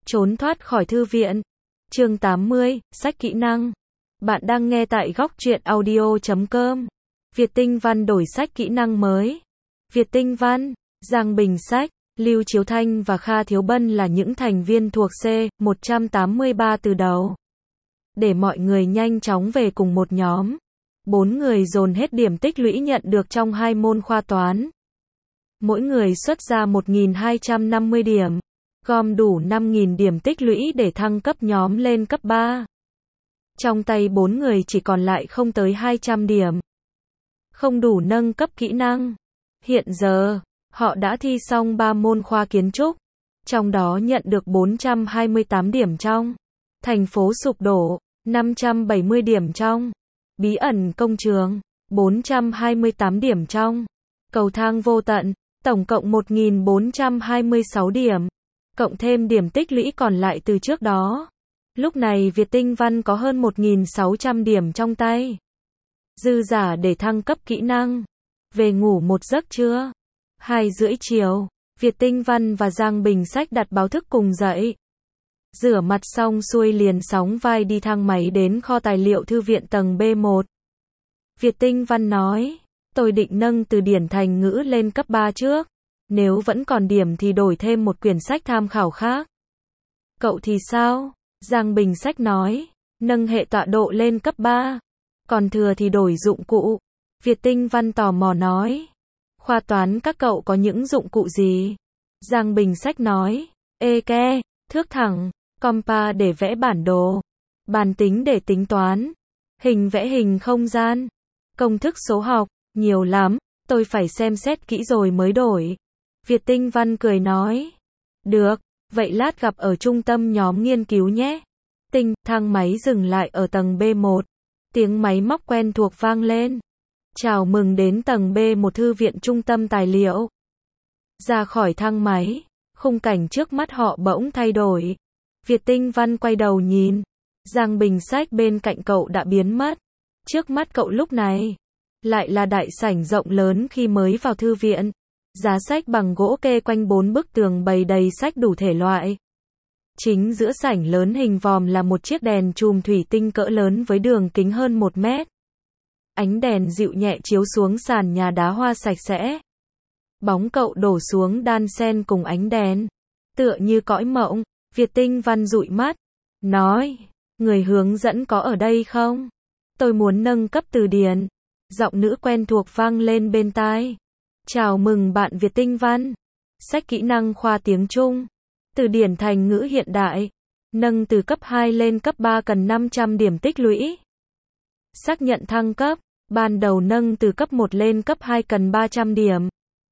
Trốn thoát khỏi thư viện. Chương 80, sách kỹ năng. Bạn đang nghe tại góc truyện audio.com. Việt Tinh Văn đổi sách kỹ năng mới. Việt Tinh Văn, Giang Bình Sách, Lưu Chiếu Thanh và Kha Thiếu Bân là những thành viên thuộc C183 từ đầu. Để mọi người nhanh chóng về cùng một nhóm, 4 người dồn hết điểm tích lũy nhận được trong 2 môn khoa toán. Mỗi người xuất ra 1.250 điểm, gom đủ 5.000 điểm tích lũy để thăng cấp nhóm lên cấp 3. Trong tay 4 người chỉ còn lại không tới 200 điểm. Không đủ nâng cấp kỹ năng. Hiện giờ, họ đã thi xong 3 môn khoa kiến trúc, trong đó nhận được 428 điểm trong Thành phố sụp đổ, 570 điểm trong Bí ẩn công trường, 428 điểm trong Cầu thang vô tận, tổng cộng 1.426 điểm, cộng thêm điểm tích lũy còn lại từ trước đó. Lúc này Việt Tinh Văn có hơn 1.600 điểm trong tay. Dư giả để thăng cấp kỹ năng. Về ngủ một giấc trưa. 2:30 chiều, Việt Tinh Văn và Giang Bình Sách đặt báo thức cùng dậy. Rửa mặt xong xuôi liền sóng vai đi thang máy đến kho tài liệu thư viện tầng B1. Việt Tinh Văn nói, tôi định nâng từ điển thành ngữ lên cấp 3 trước. Nếu vẫn còn điểm thì đổi thêm một quyển sách tham khảo khác. Cậu thì sao? Giang Bình Sách nói, nâng hệ tọa độ lên cấp 3. Còn thừa thì đổi dụng cụ. Việt Tinh Văn tò mò nói, khoa toán các cậu có những dụng cụ gì? Giang Bình Sách nói, eke, thước thẳng, compa để vẽ bản đồ, bàn tính để tính toán, hình vẽ hình không gian, công thức số học, nhiều lắm, tôi phải xem xét kỹ rồi mới đổi. Việt Tinh Văn cười nói, được, vậy lát gặp ở trung tâm nhóm nghiên cứu nhé. Thang máy dừng lại ở tầng B1. Tiếng máy móc quen thuộc vang lên. Chào mừng đến tầng B1 thư viện trung tâm tài liệu. Ra khỏi thang máy, khung cảnh trước mắt họ bỗng thay đổi. Việt Tinh Văn quay đầu nhìn. Giang Bình Sách bên cạnh cậu đã biến mất. Trước mắt cậu lúc này lại là đại sảnh rộng lớn khi mới vào thư viện. Giá sách bằng gỗ kê quanh 4 bức tường bày đầy sách đủ thể loại. Chính giữa sảnh lớn hình vòm là một chiếc đèn chùm thủy tinh cỡ lớn với đường kính hơn 1 mét. Ánh đèn dịu nhẹ chiếu xuống sàn nhà đá hoa sạch sẽ. Bóng cậu đổ xuống đan xen cùng ánh đèn. Tựa như cõi mộng, Việt Tinh Văn dụi mắt. Nói, người hướng dẫn có ở đây không? Tôi muốn nâng cấp từ điển. Giọng nữ quen thuộc vang lên bên tai. Chào mừng bạn Việt Tinh Văn. Sách kỹ năng khoa tiếng Trung. Từ điển thành ngữ hiện đại. Nâng từ cấp 2 lên cấp 3 cần 500 điểm tích lũy. Xác nhận thăng cấp. Ban đầu nâng từ cấp 1 lên cấp 2 cần 300 điểm.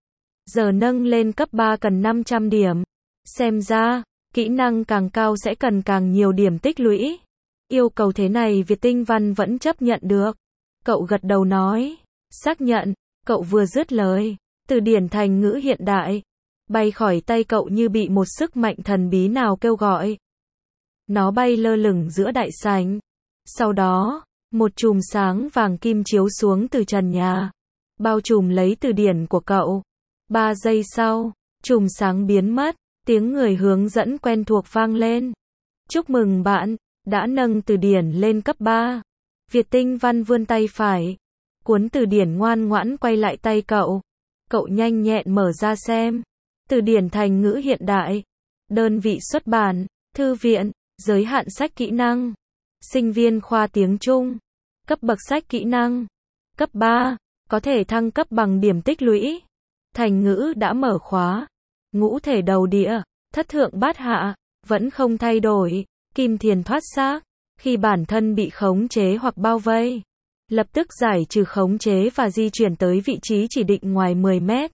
Giờ nâng lên cấp 3 cần 500 điểm. Xem ra, kỹ năng càng cao sẽ cần càng nhiều điểm tích lũy. Yêu cầu thế này Việt Tinh Văn vẫn chấp nhận được. Cậu gật đầu nói. Xác nhận. Cậu vừa dứt lời. Từ điển thành ngữ hiện đại bay khỏi tay cậu như bị một sức mạnh thần bí nào kêu gọi. Nó bay lơ lửng giữa đại sảnh. Sau đó, một chùm sáng vàng kim chiếu xuống từ trần nhà, bao trùm lấy từ điển của cậu. 3 giây sau, chùm sáng biến mất, tiếng người hướng dẫn quen thuộc vang lên. Chúc mừng bạn, đã nâng từ điển lên cấp 3. Việt Tinh Văn vươn tay phải. Cuốn từ điển ngoan ngoãn quay lại tay cậu. Cậu nhanh nhẹn mở ra xem. Từ điển thành ngữ hiện đại. Đơn vị xuất bản, thư viện, giới hạn sách kỹ năng. Sinh viên khoa tiếng Trung. Cấp bậc sách kỹ năng. Cấp 3, có thể thăng cấp bằng điểm tích lũy. Thành ngữ đã mở khóa. Ngũ thể đầu đĩa, thất thượng bát hạ, vẫn không thay đổi. Kim thiền thoát xác, khi bản thân bị khống chế hoặc bao vây. Lập tức giải trừ khống chế và di chuyển tới vị trí chỉ định ngoài 10 mét.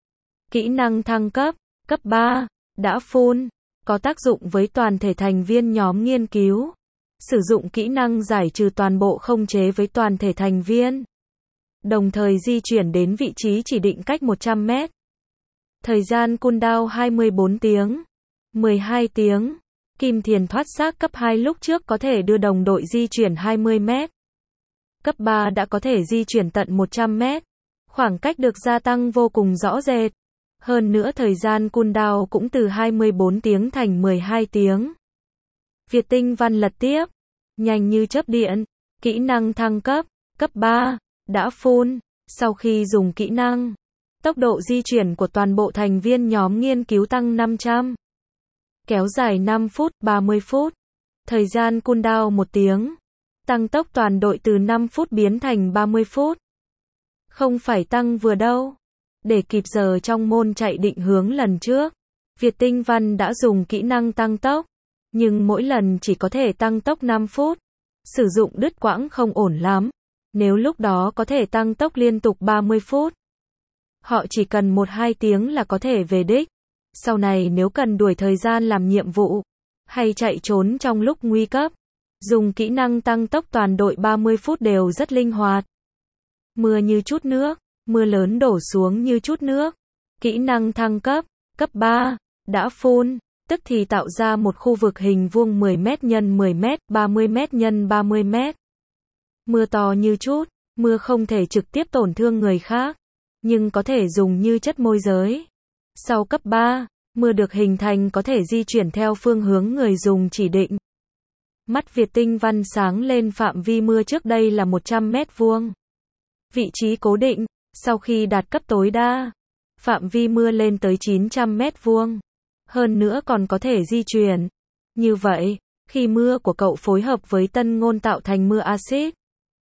Kỹ năng thăng cấp, cấp 3, đã full, có tác dụng với toàn thể thành viên nhóm nghiên cứu. Sử dụng kỹ năng giải trừ toàn bộ khống chế với toàn thể thành viên. Đồng thời di chuyển đến vị trí chỉ định cách 100 mét. Thời gian cooldown 24 tiếng, 12 tiếng. Kim thiền thoát xác cấp 2 lúc trước có thể đưa đồng đội di chuyển 20 mét. Cấp 3 đã có thể di chuyển tận 100 mét. Khoảng cách được gia tăng vô cùng rõ rệt. Hơn nữa thời gian cooldown cũng từ 24 tiếng thành 12 tiếng. Việt Tinh Văn lật tiếp. Nhanh như chớp điện. Kỹ năng thăng cấp. Cấp 3. Đã full. Sau khi dùng kỹ năng, tốc độ di chuyển của toàn bộ thành viên nhóm nghiên cứu tăng 500. Kéo dài 5 phút, 30 phút. Thời gian cooldown 1 tiếng. Tăng tốc toàn đội từ 5 phút biến thành 30 phút. Không phải tăng vừa đâu. Để kịp giờ trong môn chạy định hướng lần trước, Việt Tinh Văn đã dùng kỹ năng tăng tốc. Nhưng mỗi lần chỉ có thể tăng tốc 5 phút. Sử dụng đứt quãng không ổn lắm. Nếu lúc đó có thể tăng tốc liên tục 30 phút. Họ chỉ cần 1-2 tiếng là có thể về đích. Sau này nếu cần đuổi thời gian làm nhiệm vụ, hay chạy trốn trong lúc nguy cấp, dùng kỹ năng tăng tốc toàn đội 30 phút đều rất linh hoạt. Mưa như chút nước, mưa lớn đổ xuống như chút nước. Kỹ năng thăng cấp, cấp 3, đã full, tức thì tạo ra một khu vực hình vuông 10m x 10m, 30m x 30m. Mưa to như chút, mưa không thể trực tiếp tổn thương người khác, nhưng có thể dùng như chất môi giới. Sau cấp 3, mưa được hình thành có thể di chuyển theo phương hướng người dùng chỉ định. Mắt Việt Tinh Văn sáng lên, phạm vi mưa trước đây là 100 mét vuông. Vị trí cố định, sau khi đạt cấp tối đa, phạm vi mưa lên tới 900 mét vuông. Hơn nữa còn có thể di chuyển. Như vậy, khi mưa của cậu phối hợp với tân ngôn tạo thành mưa axit,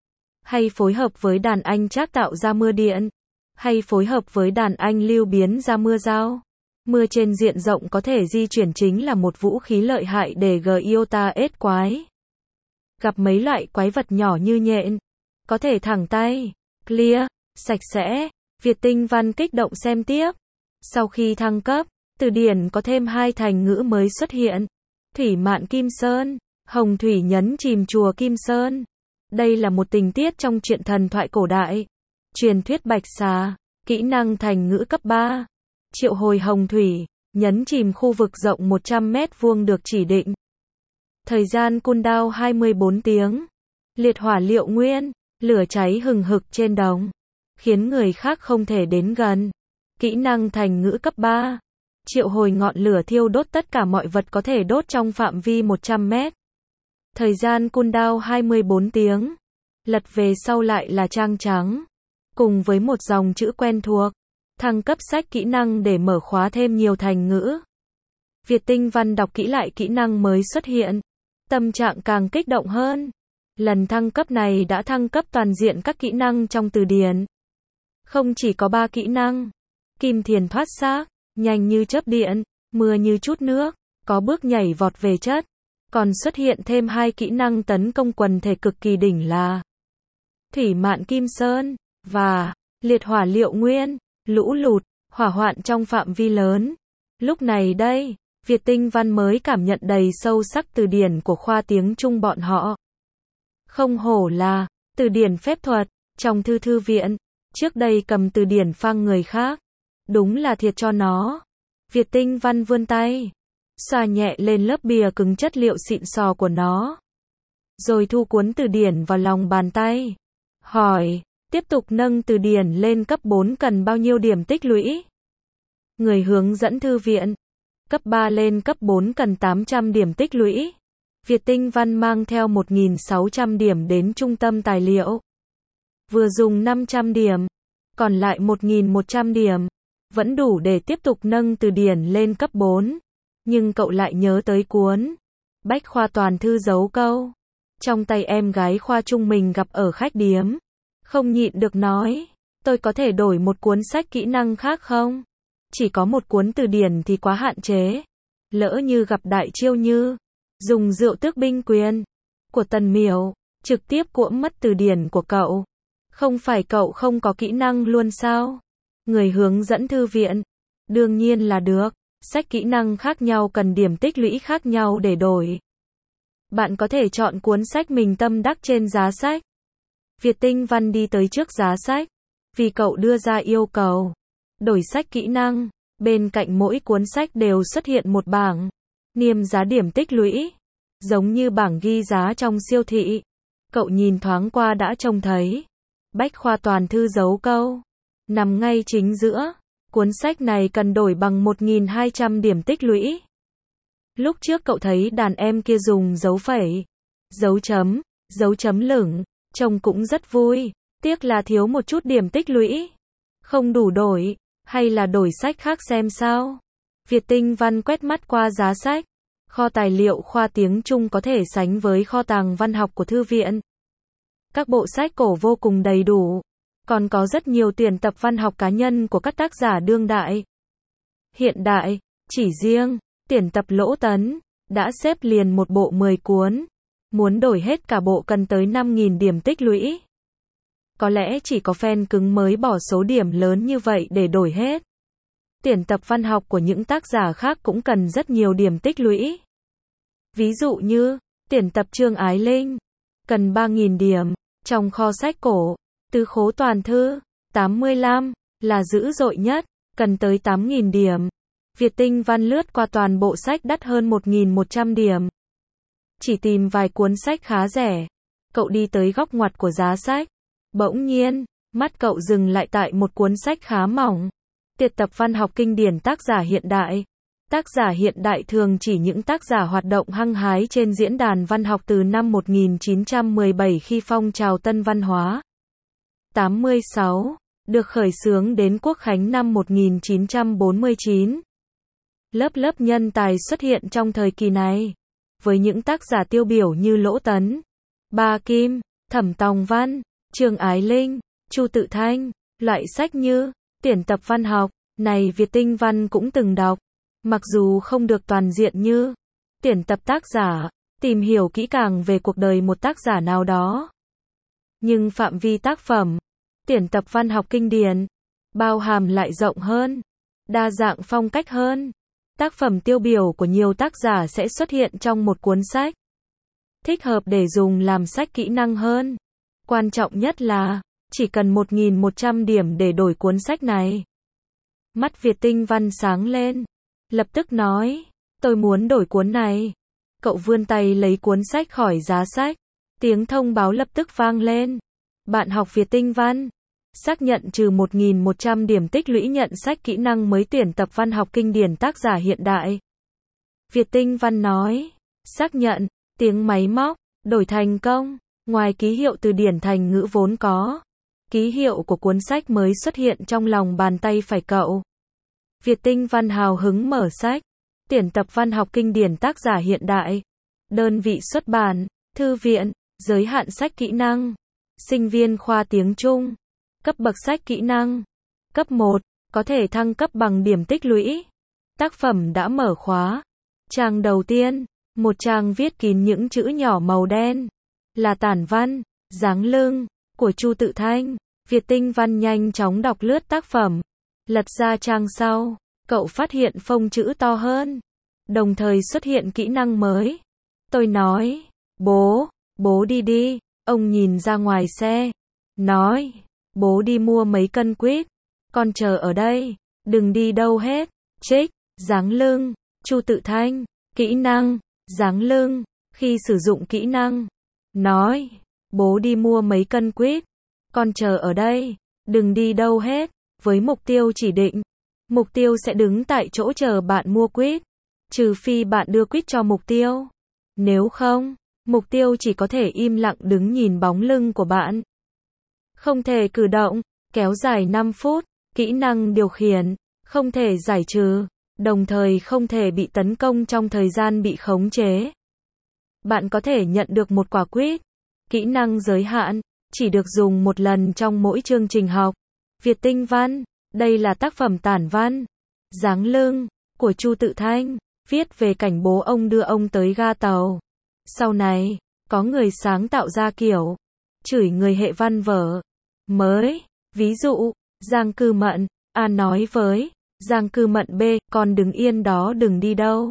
hay phối hợp với đàn anh trác tạo ra mưa điện, hay phối hợp với đàn anh lưu biến ra mưa dao, mưa trên diện rộng có thể di chuyển chính là một vũ khí lợi hại để Giota ết quái. Gặp mấy loại quái vật nhỏ như nhện, có thể thẳng tay, clear, sạch sẽ. Việt Tinh Văn kích động xem tiếp. Sau khi thăng cấp, từ điển có thêm 2 thành ngữ mới xuất hiện. Thủy mạn Kim Sơn, hồng thủy nhấn chìm chùa Kim Sơn. Đây là một tình tiết trong truyện thần thoại cổ đại. Truyền thuyết Bạch Xà, kỹ năng thành ngữ cấp 3. Triệu hồi hồng thủy, nhấn chìm khu vực rộng 100 mét vuông được chỉ định. Thời gian cooldown 24 tiếng. Liệt hỏa liệu nguyên, lửa cháy hừng hực trên đồng, khiến người khác không thể đến gần. Kỹ năng thành ngữ cấp 3. Triệu hồi ngọn lửa thiêu đốt tất cả mọi vật có thể đốt trong phạm vi 100 mét. Thời gian cooldown 24 tiếng. Lật về sau lại là trang trắng, cùng với một dòng chữ quen thuộc. Thăng cấp sách kỹ năng để mở khóa thêm nhiều thành ngữ. Việt Tinh Văn đọc kỹ lại kỹ năng mới xuất hiện. Tâm trạng càng kích động hơn. Lần thăng cấp này đã thăng cấp toàn diện các kỹ năng trong từ điển. Không chỉ có 3 kỹ năng. Kim thiền thoát xác, nhanh như chớp điện, mưa như chút nước, có bước nhảy vọt về chất. Còn xuất hiện thêm 2 kỹ năng tấn công quần thể cực kỳ đỉnh là Thủy mạn Kim Sơn và Liệt hỏa liệu nguyên, lũ lụt, hỏa hoạn trong phạm vi lớn. Lúc này đây, Việt Tinh Văn mới cảm nhận đầy sâu sắc từ điển của khoa tiếng Trung bọn họ. Không hổ là từ điển phép thuật, trong thư viện, trước đây cầm từ điển phang người khác. Đúng là thiệt cho nó. Việt Tinh Văn vươn tay, xoa nhẹ lên lớp bìa cứng chất liệu xịn sò của nó. Rồi thu cuốn từ điển vào lòng bàn tay. Hỏi, tiếp tục nâng từ điển lên cấp 4 cần bao nhiêu điểm tích lũy? Người hướng dẫn thư viện. Cấp 3 lên cấp 4 cần 800 điểm tích lũy. Việt Tinh Văn mang theo 1.600 điểm đến trung tâm tài liệu. Vừa dùng 500 điểm, còn lại 1.100 điểm. Vẫn đủ để tiếp tục nâng từ điển lên cấp 4. Nhưng cậu lại nhớ tới cuốn Bách khoa toàn thư dấu câu. Trong tay em gái khoa trung mình gặp ở khách điếm. Không nhịn được nói, tôi có thể đổi một cuốn sách kỹ năng khác không? Chỉ có một cuốn từ điển thì quá hạn chế. Lỡ như gặp đại chiêu như dùng rượu tước binh quyền của Tần Miểu, trực tiếp cuỗm mất từ điển của cậu. Không phải cậu không có kỹ năng luôn sao? Người hướng dẫn thư viện. Đương nhiên là được. Sách kỹ năng khác nhau cần điểm tích lũy khác nhau để đổi. Bạn có thể chọn cuốn sách mình tâm đắc trên giá sách. Việt Tinh Văn đi tới trước giá sách. Vì cậu đưa ra yêu cầu đổi sách kỹ năng. Bên cạnh mỗi cuốn sách đều xuất hiện một bảng niêm giá điểm tích lũy, giống như bảng ghi giá trong siêu thị. Cậu nhìn thoáng qua đã trông thấy Bách khoa toàn thư dấu câu nằm ngay chính giữa. Cuốn sách này cần đổi bằng 1.200 điểm tích lũy. Lúc trước cậu thấy đàn em kia dùng dấu phẩy, dấu chấm lửng, trông cũng rất vui, tiếc là thiếu một chút điểm tích lũy. Không đủ đổi, hay là đổi sách khác xem sao? Việt Tinh Văn quét mắt qua giá sách. Kho tài liệu khoa tiếng Trung có thể sánh với kho tàng văn học của thư viện. Các bộ sách cổ vô cùng đầy đủ. Còn có rất nhiều tuyển tập văn học cá nhân của các tác giả đương đại, hiện đại. Chỉ riêng tuyển tập Lỗ Tấn đã xếp liền một bộ 10 cuốn. Muốn đổi hết cả bộ cần tới 5.000 điểm tích lũy. Có lẽ chỉ có fan cứng mới bỏ số điểm lớn như vậy để đổi hết. Tuyển tập văn học của những tác giả khác cũng cần rất nhiều điểm tích lũy. Ví dụ như, tuyển tập Trương Ái Linh, cần 3.000 điểm. Trong kho sách cổ, Tứ Khố Toàn Thư, 85, là dữ dội nhất, cần tới 8.000 điểm. Việt Tinh Văn lướt qua toàn bộ sách đắt hơn 1.100 điểm. Chỉ tìm vài cuốn sách khá rẻ. Cậu đi tới góc ngoặt của giá sách. Bỗng nhiên, mắt cậu dừng lại tại một cuốn sách khá mỏng. Tuyệt tập văn học kinh điển tác giả hiện đại. Tác giả hiện đại thường chỉ những tác giả hoạt động hăng hái trên diễn đàn văn học từ năm 1917 khi phong trào tân văn hóa 86 được khởi xướng đến Quốc khánh năm 1949. Lớp nhân tài xuất hiện trong thời kỳ này, với những tác giả tiêu biểu như Lỗ Tấn, Ba Kim, Thẩm Tòng Văn, Trương Ái Linh, Chu Tự Thanh. Loại sách như tuyển tập văn học này Việt Tinh Văn cũng từng đọc, mặc dù không được toàn diện như tuyển tập tác giả, tìm hiểu kỹ càng về cuộc đời một tác giả nào đó. Nhưng phạm vi tác phẩm tuyển tập văn học kinh điển bao hàm lại rộng hơn, đa dạng phong cách hơn. Tác phẩm tiêu biểu của nhiều tác giả sẽ xuất hiện trong một cuốn sách, thích hợp để dùng làm sách kỹ năng hơn. Quan trọng nhất là, chỉ cần 1.100 điểm để đổi cuốn sách này. Mắt Việt Tinh Văn sáng lên, lập tức nói, tôi muốn đổi cuốn này. Cậu vươn tay lấy cuốn sách khỏi giá sách. Tiếng thông báo lập tức vang lên. Bạn học Việt Tinh Văn, xác nhận trừ 1.100 điểm tích lũy nhận sách kỹ năng mới tuyển tập văn học kinh điển tác giả hiện đại. Việt Tinh Văn nói, xác nhận, tiếng máy móc, đổi thành công. Ngoài ký hiệu từ điển thành ngữ vốn có, ký hiệu của cuốn sách mới xuất hiện trong lòng bàn tay phải cậu. Việt Tinh Văn hào hứng mở sách. Tuyển tập văn học kinh điển tác giả hiện đại. Đơn vị xuất bản, thư viện, giới hạn sách kỹ năng. Sinh viên khoa tiếng Trung. Cấp bậc sách kỹ năng. Cấp 1, có thể thăng cấp bằng điểm tích lũy. Tác phẩm đã mở khóa. Trang đầu tiên, một trang viết kín những chữ nhỏ màu đen. Là tản văn, dáng lưng, của Chu Tự Thanh. Việt Tinh Văn nhanh chóng đọc lướt tác phẩm. Lật ra trang sau, cậu phát hiện phông chữ to hơn. Đồng thời xuất hiện kỹ năng mới. Tôi nói, bố đi. Ông nhìn ra ngoài xe. Nói, bố đi mua mấy cân quýt. Con chờ ở đây, đừng đi đâu hết. Trích, dáng lưng, Chu Tự Thanh. Kỹ năng, dáng lưng, khi sử dụng kỹ năng. Nói, bố đi mua mấy cân quýt. Con chờ ở đây, đừng đi đâu hết. Với mục tiêu chỉ định, mục tiêu sẽ đứng tại chỗ chờ bạn mua quýt. Trừ phi bạn đưa quýt cho mục tiêu. Nếu không, mục tiêu chỉ có thể im lặng đứng nhìn bóng lưng của bạn. Không thể cử động, kéo dài 5 phút. Kỹ năng điều khiển, không thể giải trừ, đồng thời không thể bị tấn công trong thời gian bị khống chế. Bạn có thể nhận được một quả quýt. Kỹ năng giới hạn, chỉ được dùng một lần trong mỗi chương trình học. Việt Tinh Văn, đây là tác phẩm tản văn. Dáng lưng, của Chu Tự Thanh, viết về cảnh bố ông đưa ông tới ga tàu. Sau này, có người sáng tạo ra kiểu chửi người hệ văn vở mới. Ví dụ, Giang Cư Mận, A nói với Giang Cư Mận B, con đứng yên đó đừng đi đâu.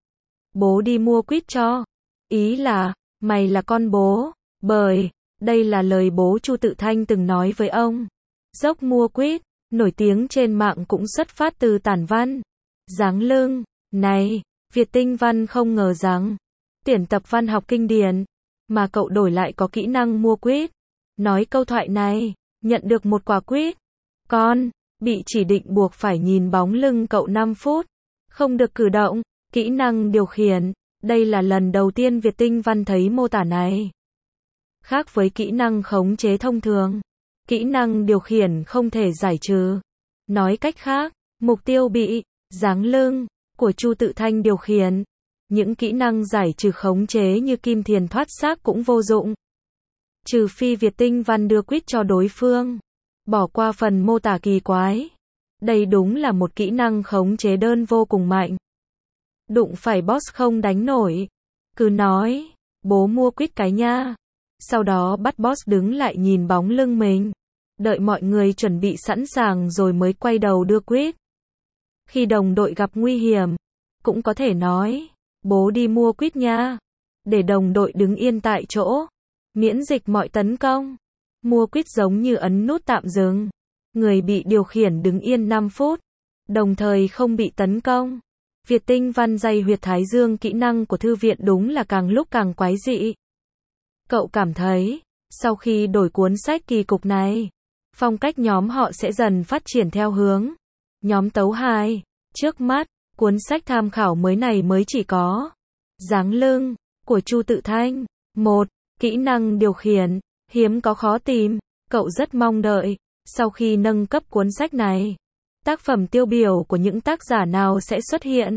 Bố đi mua quýt cho. Ý là, mày là con bố. Bởi, đây là lời bố Chu Tự Thanh từng nói với ông. Dốc mua quýt, nổi tiếng trên mạng cũng xuất phát từ tản văn. Dáng lưng, này, Việt Tinh Văn không ngờ rằng, tuyển tập văn học kinh điển, mà cậu đổi lại có kỹ năng mua quýt. Nói câu thoại này, nhận được một quả quýt. Con Bị chỉ định buộc phải nhìn bóng lưng cậu 5 phút. Không được cử động. Kỹ năng điều khiển. Đây là lần đầu tiên Việt Tinh Văn thấy mô tả này. Khác với kỹ năng khống chế thông thường, kỹ năng điều khiển không thể giải trừ. Nói cách khác, mục tiêu bị giáng lưng của Chu Tự Thanh điều khiển. Những kỹ năng giải trừ khống chế như kim thiền thoát xác cũng vô dụng. Trừ phi Việt Tinh Văn đưa quýt cho đối phương. Bỏ qua phần mô tả kỳ quái. Đây đúng là một kỹ năng khống chế đơn vô cùng mạnh. Đụng phải boss không đánh nổi. Cứ nói, bố mua quýt cái nha. Sau đó bắt boss đứng lại nhìn bóng lưng mình. Đợi mọi người chuẩn bị sẵn sàng rồi mới quay đầu đưa quýt. Khi đồng đội gặp nguy hiểm, cũng có thể nói, bố đi mua quýt nha. Để đồng đội đứng yên tại chỗ. Miễn dịch mọi tấn công. Mua quýt giống như ấn nút tạm dừng. Người bị điều khiển đứng yên 5 phút. Đồng thời không bị tấn công. Việt Tinh Văn dày huyệt thái dương kỹ năng của thư viện đúng là càng lúc càng quái dị. Cậu cảm thấy, sau khi đổi cuốn sách kỳ cục này, phong cách nhóm họ sẽ dần phát triển theo hướng nhóm tấu hài. Trước mắt, cuốn sách tham khảo mới này mới chỉ có Giáng lưng của Chu Tự Thanh. Một kỹ năng điều khiển, hiếm có khó tìm. Cậu rất mong đợi, sau khi nâng cấp cuốn sách này, tác phẩm tiêu biểu của những tác giả nào sẽ xuất hiện.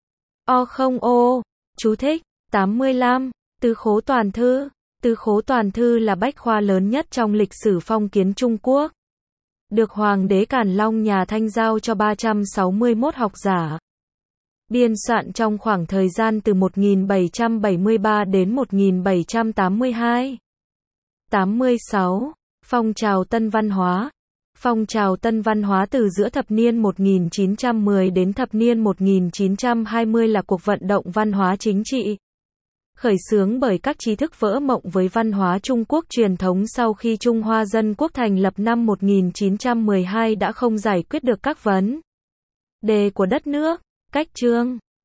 O. Chú thích. 85. Tứ khố toàn thư. Tứ khố toàn thư là bách khoa lớn nhất trong lịch sử phong kiến Trung Quốc. Được Hoàng đế Càn Long nhà Thanh giao cho 361 học giả. Biên soạn trong khoảng thời gian từ 1773 đến 1782. 86. Phong trào Tân Văn hóa. Phong trào Tân Văn hóa từ giữa thập niên 1910 đến thập niên 1920 là cuộc vận động văn hóa chính trị. Khởi xướng bởi các trí thức vỡ mộng với văn hóa Trung Quốc truyền thống sau khi Trung Hoa Dân Quốc thành lập năm 1912 đã không giải quyết được các vấn đề của đất nước. Cách chương